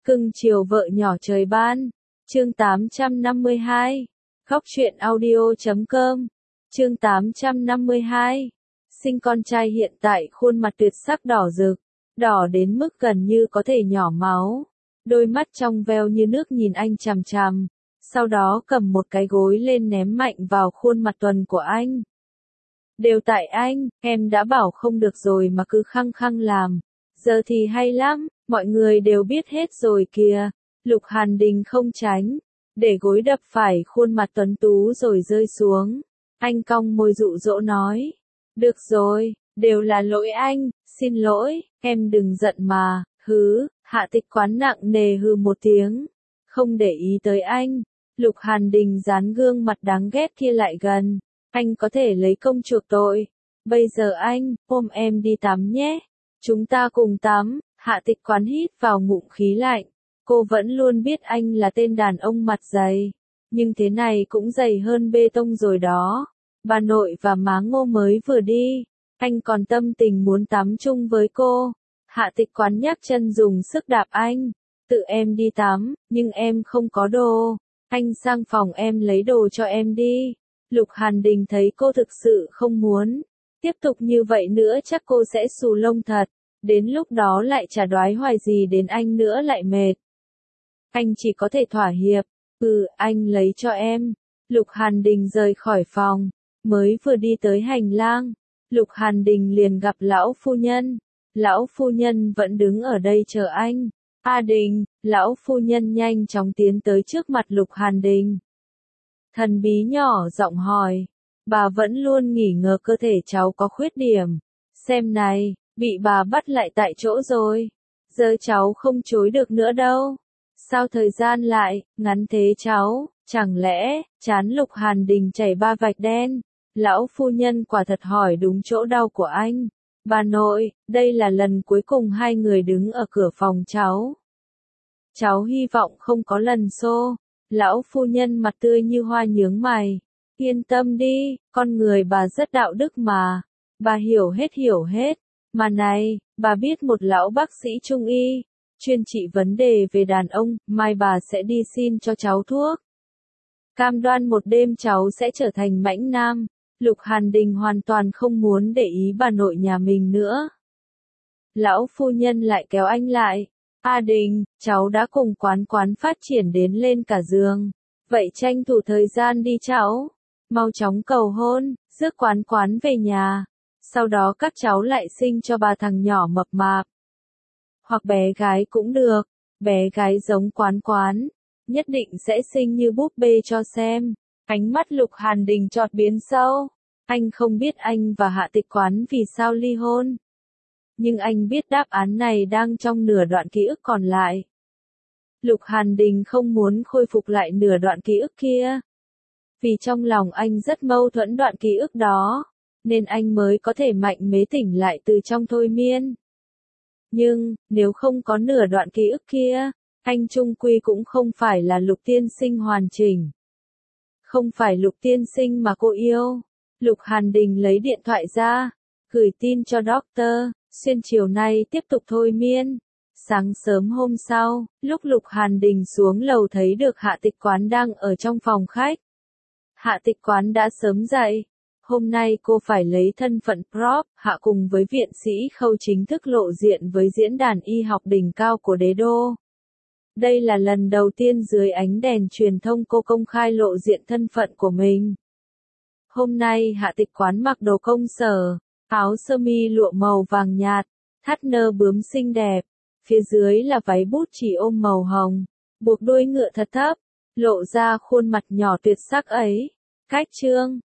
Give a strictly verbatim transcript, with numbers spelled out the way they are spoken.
Cưng chiều vợ nhỏ trời ban. Chương tám trăm năm mươi hai. Khóc chuyện audio chấm com. Chương tám trăm năm mươi hai. Sinh con trai hiện tại khuôn mặt tuyệt sắc đỏ rực, đỏ đến mức gần như có thể nhỏ máu. Đôi mắt trong veo như nước nhìn anh chằm chằm, sau đó cầm một cái gối lên ném mạnh vào khuôn mặt tuần của anh. Đều tại anh, em đã bảo không được rồi mà cứ khăng khăng làm. Giờ thì hay lắm, mọi người đều biết hết rồi kìa. Lục Hàn Đình không tránh, để gối đập phải khuôn mặt tuấn tú rồi rơi xuống. Anh cong môi dụ dỗ nói. Được rồi, đều là lỗi anh, xin lỗi, em đừng giận mà, hứ. Hạ Tịch Quán nặng nề hừ một tiếng, không để ý tới anh. Lục Hàn Đình dán gương mặt đáng ghét kia lại gần. Anh có thể lấy công chuộc tội. Bây giờ anh, ôm em đi tắm nhé. Chúng ta cùng tắm. Hạ Tịch Quán hít vào ngụm khí lạnh. Cô vẫn luôn biết anh là tên đàn ông mặt dày. Nhưng thế này cũng dày hơn bê tông rồi đó. Bà nội và má Ngô mới vừa đi. Anh còn tâm tình muốn tắm chung với cô. Hạ Tịch Quán nhắc chân dùng sức đạp anh. Tự em đi tắm, nhưng em không có đồ. Anh sang phòng em lấy đồ cho em đi. Lục Hàn Đình thấy cô thực sự không muốn tiếp tục như vậy nữa chắc cô sẽ xù lông thật. Đến lúc đó lại chả đoái hoài gì đến anh nữa lại mệt. Anh chỉ có thể thỏa hiệp. Ừ, anh lấy cho em. Lục Hàn Đình rời khỏi phòng. Mới vừa đi tới hành lang, Lục Hàn Đình liền gặp lão phu nhân. Lão phu nhân vẫn đứng ở đây chờ anh. A Đình, lão phu nhân nhanh chóng tiến tới trước mặt Lục Hàn Đình. Thần bí nhỏ giọng hỏi. Bà vẫn luôn nghỉ ngờ cơ thể cháu có khuyết điểm. Xem này, bị bà bắt lại tại chỗ rồi. Giờ cháu không chối được nữa đâu. Sao thời gian lại ngắn thế cháu? Chẳng lẽ trán Lục Hàn Đình chảy ba vạch đen? Lão phu nhân quả thật hỏi đúng chỗ đau của anh. Bà nội, đây là lần cuối cùng hai người đứng ở cửa phòng cháu. Cháu hy vọng không có lần xô. Lão phu nhân mặt tươi như hoa nhướng mày. Yên tâm đi, con người bà rất đạo đức mà. Bà hiểu hết hiểu hết. Mà này, bà biết một lão bác sĩ trung y, chuyên trị vấn đề về đàn ông, mai bà sẽ đi xin cho cháu thuốc. Cam đoan một đêm cháu sẽ trở thành mãnh nam. Lục Hàn Đình hoàn toàn không muốn để ý bà nội nhà mình nữa. Lão phu nhân lại kéo anh lại. A Đình, cháu đã cùng quán quán phát triển đến lên cả giường. Vậy tranh thủ thời gian đi cháu. Mau chóng cầu hôn, rước quán quán về nhà. Sau đó các cháu lại sinh cho bà thằng nhỏ mập mạp. Hoặc bé gái cũng được, bé gái giống quán quán. Nhất định sẽ sinh như búp bê cho xem. Ánh mắt Lục Hàn Đình chợt biến sâu. Anh không biết anh và Hạ Tịch Quán vì sao ly hôn. Nhưng anh biết đáp án này đang trong nửa đoạn ký ức còn lại. Lục Hàn Đình không muốn khôi phục lại nửa đoạn ký ức kia. Vì trong lòng anh rất mâu thuẫn đoạn ký ức đó. Nên anh mới có thể mạnh mẽ tỉnh lại từ trong thôi miên. Nhưng, nếu không có nửa đoạn ký ức kia, anh chung quy cũng không phải là Lục tiên sinh hoàn chỉnh. Không phải Lục tiên sinh mà cô yêu. Lục Hàn Đình lấy điện thoại ra, gửi tin cho doctor, xuyên chiều nay tiếp tục thôi miên. Sáng sớm hôm sau, lúc Lục Hàn Đình xuống lầu thấy được Hạ Tịch Quán đang ở trong phòng khách. Hạ Tịch Quán đã sớm dậy. Hôm nay cô phải lấy thân phận prop, Hạ cùng với viện sĩ Khâu chính thức lộ diện với diễn đàn y học đỉnh cao của đế đô. Đây là lần đầu tiên dưới ánh đèn truyền thông cô công khai lộ diện thân phận của mình. Hôm nay Hạ Tịch Quán mặc đồ công sở, áo sơ mi lụa màu vàng nhạt, thắt nơ bướm xinh đẹp, phía dưới là váy bút chỉ ôm màu hồng, buộc đuôi ngựa thật thấp, lộ ra khuôn mặt nhỏ tuyệt sắc ấy. Cách trương,